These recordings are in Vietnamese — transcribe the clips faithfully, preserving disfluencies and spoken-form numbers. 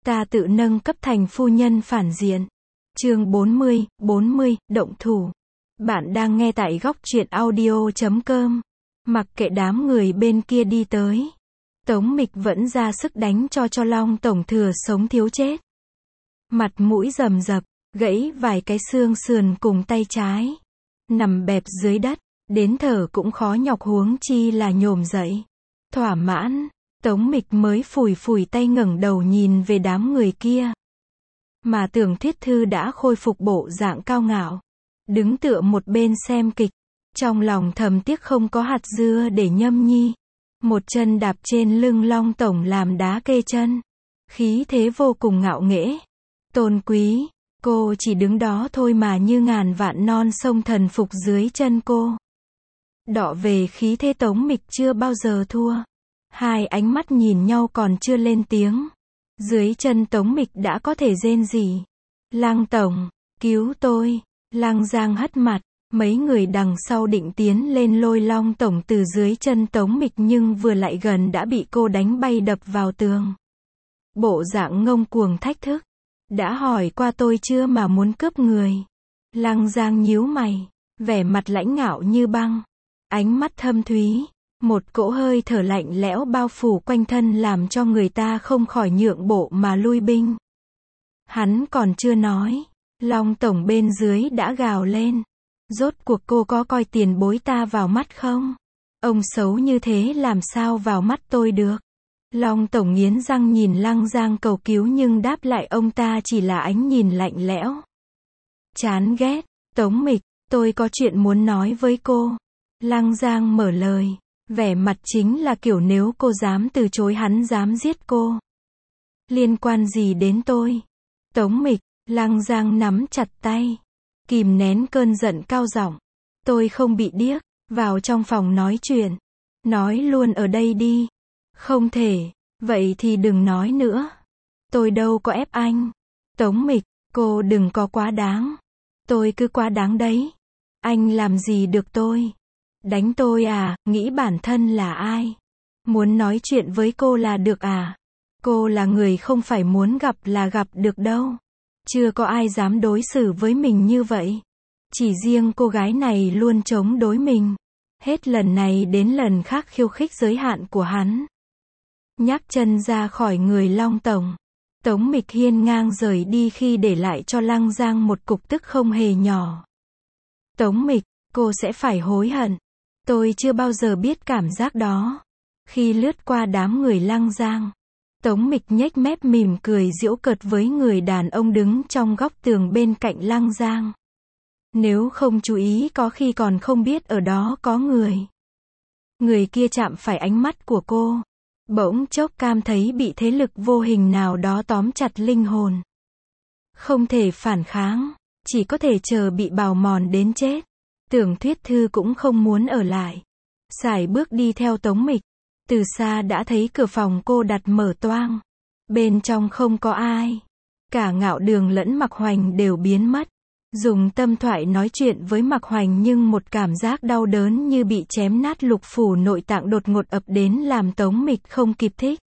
Ta tự nâng cấp thành phu nhân phản diện. Chương bốn mươi, bốn mươi, động thủ. Bạn đang nghe tại góc truyện audio chấm com. Mặc kệ đám người bên kia đi tới, Tống Mịch vẫn ra sức đánh cho cho Long tổng thừa sống thiếu chết. Mặt mũi rầm rập, gãy vài cái xương sườn cùng tay trái. Nằm bẹp dưới đất, đến thở cũng khó nhọc huống chi là nhổm dậy. Thỏa mãn, Tống Mịch mới phủi phủi tay ngẩng đầu nhìn về đám người kia. Mà Tưởng Thuyết Thư đã khôi phục bộ dạng cao ngạo, đứng tựa một bên xem kịch, trong lòng thầm tiếc không có hạt dưa để nhâm nhi. Một chân đạp trên lưng Long tổng làm đá kê chân, khí thế vô cùng ngạo nghễ, tôn quý. Cô chỉ đứng đó thôi mà như ngàn vạn non sông thần phục dưới chân cô. Đọ về khí thế Tống Mịch chưa bao giờ thua. Hai ánh mắt nhìn nhau còn chưa lên tiếng, dưới chân Tống Mịch đã có thể rên rỉ. Lăng tổng, cứu tôi. Lăng Giang hất mặt, mấy người đằng sau định tiến lên lôi Long tổng từ dưới chân Tống Mịch nhưng vừa lại gần đã bị cô đánh bay đập vào tường. Bộ dạng ngông cuồng thách thức. Đã hỏi qua tôi chưa mà muốn cướp người. Lăng Giang nhíu mày, vẻ mặt lãnh ngạo như băng, ánh mắt thâm thúy. Một cỗ hơi thở lạnh lẽo bao phủ quanh thân làm cho người ta không khỏi nhượng bộ mà lui binh. Hắn còn chưa nói, Long tổng bên dưới đã gào lên. Rốt cuộc cô có coi tiền bối ta vào mắt không? Ông xấu như thế làm sao vào mắt tôi được? Long tổng nghiến răng nhìn Lăng Giang cầu cứu nhưng đáp lại ông ta chỉ là ánh nhìn lạnh lẽo. Chán ghét. Tống Mịch, tôi có chuyện muốn nói với cô. Lăng Giang mở lời. Vẻ mặt chính là kiểu nếu cô dám từ chối hắn dám giết cô. Liên quan gì đến tôi? Tống Mịch, Lăng Giang nắm chặt tay, kìm nén cơn giận cao giọng. Tôi không bị điếc, vào trong phòng nói chuyện. Nói luôn ở đây đi. Không thể, vậy thì đừng nói nữa. Tôi đâu có ép anh. Tống Mịch, cô đừng có quá đáng. Tôi cứ quá đáng đấy. Anh làm gì được tôi? Đánh tôi à, nghĩ bản thân là ai? Muốn nói chuyện với cô là được à? Cô là người không phải muốn gặp là gặp được đâu. Chưa có ai dám đối xử với mình như vậy. Chỉ riêng cô gái này luôn chống đối mình. Hết lần này đến lần khác khiêu khích giới hạn của hắn. Nhắc chân ra khỏi người Long tổng. Tống Mịch hiên ngang rời đi khi để lại cho Lăng Giang một cục tức không hề nhỏ. Tống Mịch, cô sẽ phải hối hận. Tôi chưa bao giờ biết cảm giác đó. Khi lướt qua đám người Lăng Giang, Tống Mịch nhếch mép mỉm cười giễu cợt với người đàn ông đứng trong góc tường bên cạnh Lăng Giang. Nếu không chú ý có khi còn không biết ở đó có người. Người kia chạm phải ánh mắt của cô. Bỗng chốc cảm thấy bị thế lực vô hình nào đó tóm chặt linh hồn. Không thể phản kháng, chỉ có thể chờ bị bào mòn đến chết. Tưởng Thuyết Thư cũng không muốn ở lại. Sải bước đi theo Tống Mịch. Từ xa đã thấy cửa phòng cô đặt mở toang. Bên trong không có ai. Cả Ngạo Đường lẫn Mạc Hoành đều biến mất. Dùng tâm thoại nói chuyện với Mạc Hoành nhưng một cảm giác đau đớn như bị chém nát lục phủ nội tạng đột ngột ập đến làm Tống Mịch không kịp thích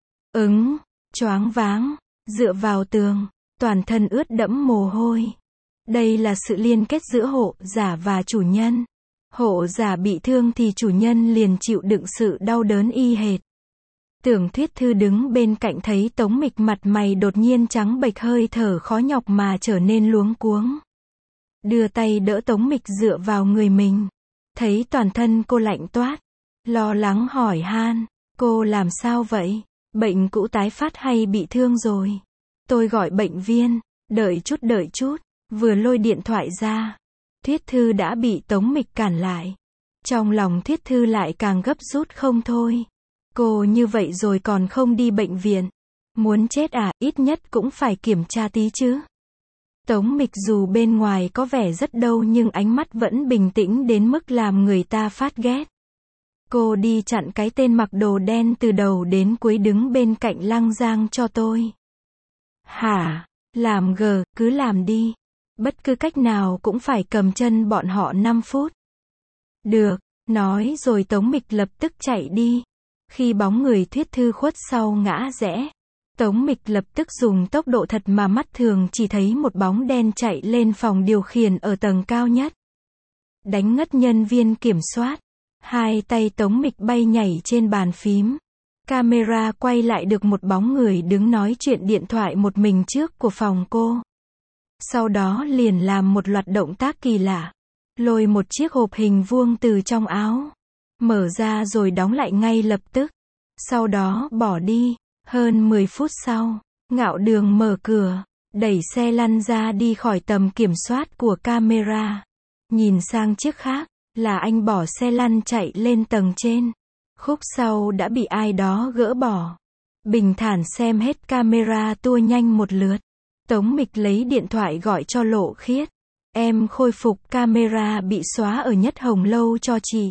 ứng, choáng váng, dựa vào tường, toàn thân ướt đẫm mồ hôi. Đây là sự liên kết giữa hộ giả và chủ nhân. Hộ giả bị thương thì chủ nhân liền chịu đựng sự đau đớn y hệt. Tưởng Thuyết Thư đứng bên cạnh thấy Tống Mịch mặt mày đột nhiên trắng bệch hơi thở khó nhọc mà trở nên luống cuống. Đưa tay đỡ Tống Mịch dựa vào người mình. Thấy toàn thân cô lạnh toát. Lo lắng hỏi han. Cô làm sao vậy? Bệnh cũ tái phát hay bị thương rồi? Tôi gọi bệnh viên. Đợi chút đợi chút. Vừa lôi điện thoại ra, Thuyết Thư đã bị Tống Mịch cản lại. Trong lòng Thuyết Thư lại càng gấp rút không thôi. Cô như vậy rồi còn không đi bệnh viện. Muốn chết à, ít nhất cũng phải kiểm tra tí chứ. Tống Mịch dù bên ngoài có vẻ rất đâu nhưng ánh mắt vẫn bình tĩnh đến mức làm người ta phát ghét. Cô đi chặn cái tên mặc đồ đen từ đầu đến cuối đứng bên cạnh Lăng Giang cho tôi. Hả? Làm gờ, cứ làm đi. Bất cứ cách nào cũng phải cầm chân bọn họ năm phút. Được, nói rồi Tống Mịch lập tức chạy đi. Khi bóng người Thuyết Thư khuất sau ngã rẽ, Tống Mịch lập tức dùng tốc độ thật mà mắt thường chỉ thấy một bóng đen chạy lên phòng điều khiển ở tầng cao nhất. Đánh ngất nhân viên kiểm soát. Hai tay Tống Mịch bay nhảy trên bàn phím. Camera quay lại được một bóng người đứng nói chuyện điện thoại một mình trước của phòng cô. Sau đó liền làm một loạt động tác kỳ lạ. Lôi một chiếc hộp hình vuông từ trong áo. Mở ra rồi đóng lại ngay lập tức. Sau đó bỏ đi. Hơn mười phút sau, Ngạo Đường mở cửa, đẩy xe lăn ra đi khỏi tầm kiểm soát của camera. Nhìn sang chiếc khác, là anh bỏ xe lăn chạy lên tầng trên. Khúc sau đã bị ai đó gỡ bỏ. Bình thản xem hết camera tua nhanh một lượt. Tống Mịch lấy điện thoại gọi cho Lộ Khiết. Em khôi phục camera bị xóa ở Nhất Hồng Lâu cho chị.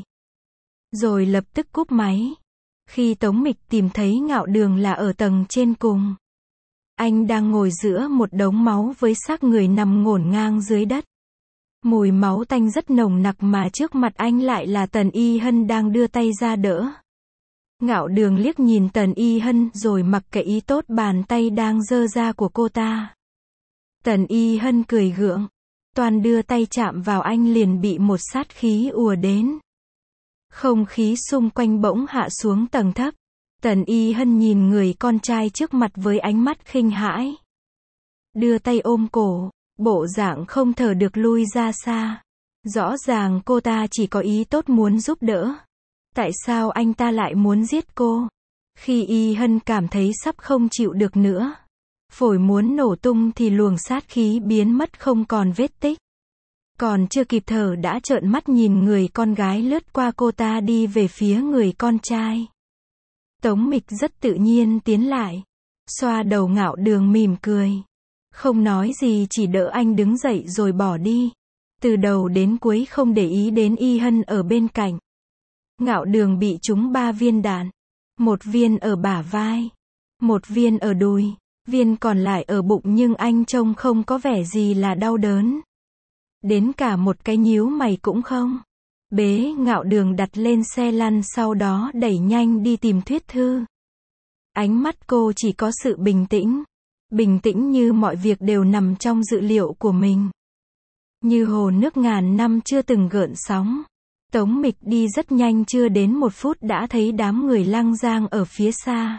Rồi lập tức cúp máy. Khi Tống Mịch tìm thấy Ngạo Đường là ở tầng trên cùng. Anh đang ngồi giữa một đống máu với xác người nằm ngổn ngang dưới đất. Mùi máu tanh rất nồng nặc mà trước mặt anh lại là Tần Y Hân đang đưa tay ra đỡ. Ngạo Đường liếc nhìn Tần Y Hân rồi mặc kệ ý tốt bàn tay đang giơ ra của cô ta. Tần Y Hân cười gượng. Toàn đưa tay chạm vào anh liền bị một sát khí ùa đến. Không khí xung quanh bỗng hạ xuống tầng thấp. Tần Y Hân nhìn người con trai trước mặt với ánh mắt khinh hãi. Đưa tay ôm cổ, bộ dạng không thở được lui ra xa. Rõ ràng cô ta chỉ có ý tốt muốn giúp đỡ. Tại sao anh ta lại muốn giết cô? Khi Y Hân cảm thấy sắp không chịu được nữa. Phổi muốn nổ tung thì luồng sát khí biến mất không còn vết tích. Còn chưa kịp thở đã trợn mắt nhìn người con gái lướt qua cô ta đi về phía người con trai. Tống Mịch rất tự nhiên tiến lại. Xoa đầu Ngạo Đường mỉm cười. Không nói gì chỉ đỡ anh đứng dậy rồi bỏ đi. Từ đầu đến cuối không để ý đến Y Hân ở bên cạnh. Ngạo Đường bị trúng ba viên đạn. Một viên ở bả vai. Một viên ở đùi. Viên còn lại ở bụng nhưng anh trông không có vẻ gì là đau đớn. Đến cả một cái nhíu mày cũng không. Bế Ngạo Đường đặt lên xe lăn sau đó đẩy nhanh đi tìm Thuyết Thư. Ánh mắt cô chỉ có sự bình tĩnh. Bình tĩnh như mọi việc đều nằm trong dự liệu của mình. Như hồ nước ngàn năm chưa từng gợn sóng. Tống Mịch đi rất nhanh chưa đến một phút đã thấy đám người Lăng Giang ở phía xa.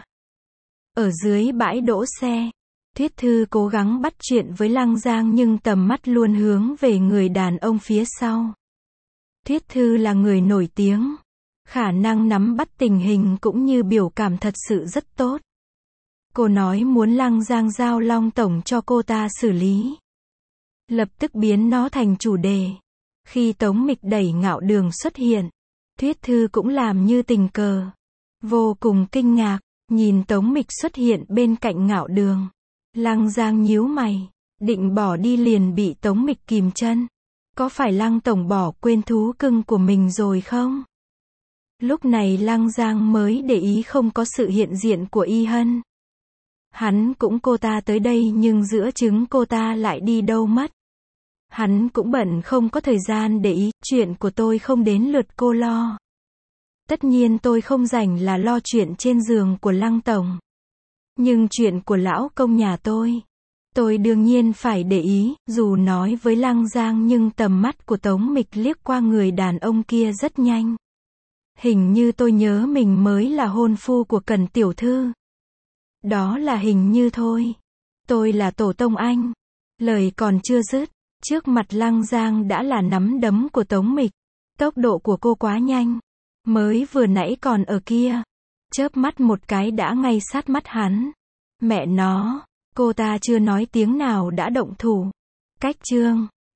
Ở dưới bãi đỗ xe. Thuyết Thư cố gắng bắt chuyện với Lăng Giang nhưng tầm mắt luôn hướng về người đàn ông phía sau. Thuyết Thư là người nổi tiếng. Khả năng nắm bắt tình hình cũng như biểu cảm thật sự rất tốt. Cô nói muốn Lăng Giang giao Long Tổng cho cô ta xử lý. Lập tức biến nó thành chủ đề. Khi Tống Mịch đẩy Ngạo Đường xuất hiện, Thuyết Thư cũng làm như tình cờ. Vô cùng kinh ngạc, nhìn Tống Mịch xuất hiện bên cạnh Ngạo Đường. Lăng Giang nhíu mày, định bỏ đi liền bị Tống Mịch kìm chân. Có phải Lăng Tổng bỏ quên thú cưng của mình rồi không? Lúc này Lăng Giang mới để ý không có sự hiện diện của Y Hân. Hắn cũng cô ta tới đây nhưng giữa chừng cô ta lại đi đâu mất. Hắn cũng bận không có thời gian để ý, chuyện của tôi không đến lượt cô lo. Tất nhiên tôi không rảnh là lo chuyện trên giường của Lăng Tổng. Nhưng chuyện của lão công nhà tôi, tôi đương nhiên phải để ý, dù nói với Lăng Giang nhưng tầm mắt của Tống Mịch liếc qua người đàn ông kia rất nhanh. Hình như tôi nhớ mình mới là hôn phu của Cẩn tiểu thư. Đó là hình như thôi. Tôi là tổ tông anh. Lời còn chưa dứt, trước mặt Lăng Giang đã là nắm đấm của Tống Mịch. Tốc độ của cô quá nhanh. Mới vừa nãy còn ở kia. Chớp mắt một cái đã ngay sát mắt hắn. Mẹ nó, cô ta chưa nói tiếng nào đã động thủ. Cách chương